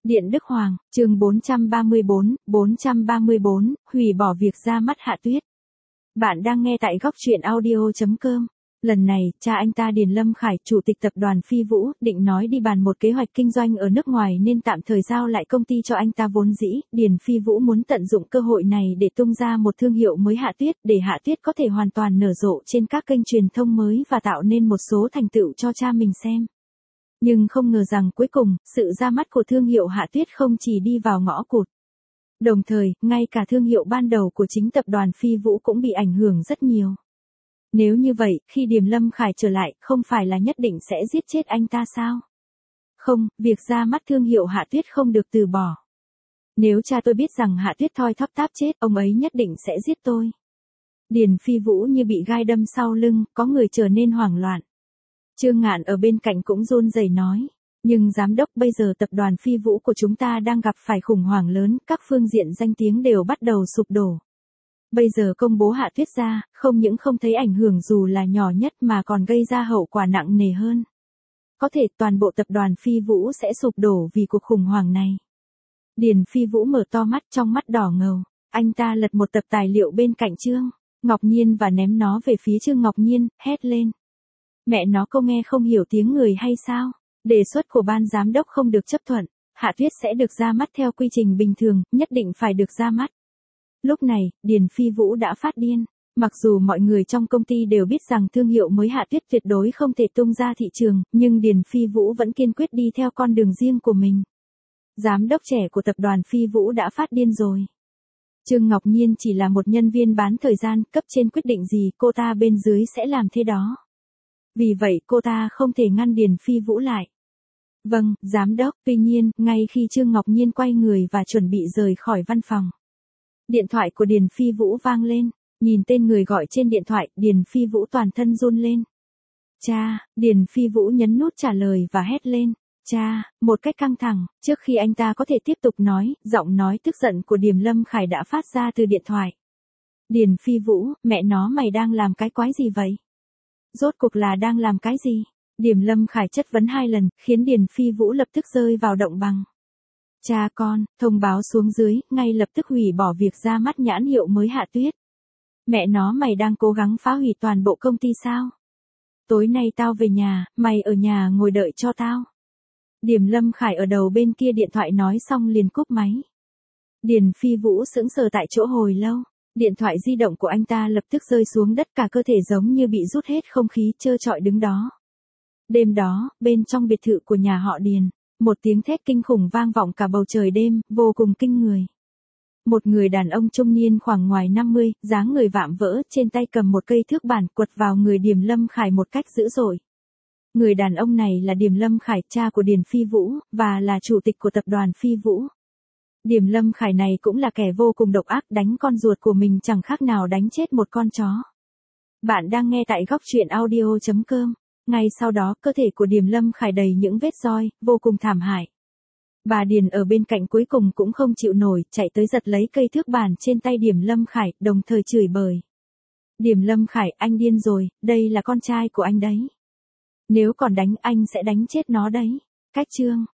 Điện Đức Hoàng, chương 434, hủy bỏ việc ra mắt Hạ Tuyết. Bạn đang nghe tại góc truyện audio.com. Lần này, cha anh ta Điền Lâm Khải, chủ tịch tập đoàn Phi Vũ, định nói đi bàn một kế hoạch kinh doanh ở nước ngoài nên tạm thời giao lại công ty cho anh ta vốn dĩ. Điền Phi Vũ muốn tận dụng cơ hội này để tung ra một thương hiệu mới Hạ Tuyết, để Hạ Tuyết có thể hoàn toàn nở rộ trên các kênh truyền thông mới và tạo nên một số thành tựu cho cha mình xem. Nhưng không ngờ rằng cuối cùng, sự ra mắt của thương hiệu Hạ Tuyết không chỉ đi vào ngõ cụt. Đồng thời, ngay cả thương hiệu ban đầu của chính tập đoàn Phi Vũ cũng bị ảnh hưởng rất nhiều. Nếu như vậy, khi Điềm Lâm Khải trở lại, không phải là nhất định sẽ giết chết anh ta sao? Không, việc ra mắt thương hiệu Hạ Tuyết không được từ bỏ. Nếu cha tôi biết rằng Hạ Tuyết thoi thóp táp chết, ông ấy nhất định sẽ giết tôi. Điền Phi Vũ như bị gai đâm sau lưng, có người trở nên hoảng loạn. Trương Ngạn ở bên cạnh cũng run rẩy nói. Nhưng giám đốc, bây giờ tập đoàn Phi Vũ của chúng ta đang gặp phải khủng hoảng lớn, các phương diện danh tiếng đều bắt đầu sụp đổ. Bây giờ công bố Hạ Tuyết ra, không những không thấy ảnh hưởng dù là nhỏ nhất mà còn gây ra hậu quả nặng nề hơn. Có thể toàn bộ tập đoàn Phi Vũ sẽ sụp đổ vì cuộc khủng hoảng này. Điền Phi Vũ mở to mắt, trong mắt đỏ ngầu. Anh ta lật một tập tài liệu bên cạnh Trương Ngọc Nhiên và ném nó về phía Trương Ngọc Nhiên, hét lên. Mẹ nó, câu nghe không hiểu tiếng người hay sao? Đề xuất của ban giám đốc không được chấp thuận. Hạ Tuyết sẽ được ra mắt theo quy trình bình thường, nhất định phải được ra mắt. Lúc này, Điền Phi Vũ đã phát điên. Mặc dù mọi người trong công ty đều biết rằng thương hiệu mới Hạ Tuyết tuyệt đối không thể tung ra thị trường, nhưng Điền Phi Vũ vẫn kiên quyết đi theo con đường riêng của mình. Giám đốc trẻ của tập đoàn Phi Vũ đã phát điên rồi. Trương Ngọc Nhiên chỉ là một nhân viên bán thời gian, cấp trên quyết định gì cô ta bên dưới sẽ làm thế đó. Vì vậy cô ta không thể ngăn Điền Phi Vũ lại. Vâng, giám đốc. Tuy nhiên, ngay khi Trương Ngọc Nhiên quay người và chuẩn bị rời khỏi văn phòng, điện thoại của Điền Phi Vũ vang lên. Nhìn tên người gọi trên điện thoại, Điền Phi Vũ toàn thân run lên. Cha, Điền Phi Vũ nhấn nút trả lời và hét lên. Cha, một cách căng thẳng. Trước khi anh ta có thể tiếp tục nói, giọng nói tức giận của Điềm Lâm Khải đã phát ra từ điện thoại. Điền Phi Vũ, mẹ nó, mày đang làm cái quái gì vậy? Rốt cuộc là đang làm cái gì? Điềm Lâm Khải chất vấn 2 lần, khiến Điền Phi Vũ lập tức rơi vào động bằng. Cha con, thông báo xuống dưới, ngay lập tức hủy bỏ việc ra mắt nhãn hiệu mới Hạ Tuyết. Mẹ nó, mày đang cố gắng phá hủy toàn bộ công ty sao? Tối nay tao về nhà, mày ở nhà ngồi đợi cho tao. Điềm Lâm Khải ở đầu bên kia điện thoại nói xong liền cúp máy. Điền Phi Vũ sững sờ tại chỗ hồi lâu. Điện thoại di động của anh ta lập tức rơi xuống đất, cả cơ thể giống như bị rút hết không khí, trơ trọi đứng đó. Đêm đó, bên trong biệt thự của nhà họ Điền, một tiếng thét kinh khủng vang vọng cả bầu trời đêm, vô cùng kinh người. Một người đàn ông trung niên khoảng ngoài 50, dáng người vạm vỡ, trên tay cầm một cây thước bản, quật vào người Điềm Lâm Khải một cách dữ dội. Người đàn ông này là Điềm Lâm Khải, cha của Điền Phi Vũ, và là chủ tịch của tập đoàn Phi Vũ. Điềm Lâm Khải này cũng là kẻ vô cùng độc ác, đánh con ruột của mình chẳng khác nào đánh chết một con chó. Bạn đang nghe tại góc truyện audio.com. Ngay sau đó, cơ thể của Điềm Lâm Khải đầy những vết roi, vô cùng thảm hại. Bà Điền ở bên cạnh cuối cùng cũng không chịu nổi, chạy tới giật lấy cây thước bản trên tay Điềm Lâm Khải, đồng thời chửi bới. Điềm Lâm Khải, anh điên rồi, đây là con trai của anh đấy. Nếu còn đánh, anh sẽ đánh chết nó đấy. Cách Trương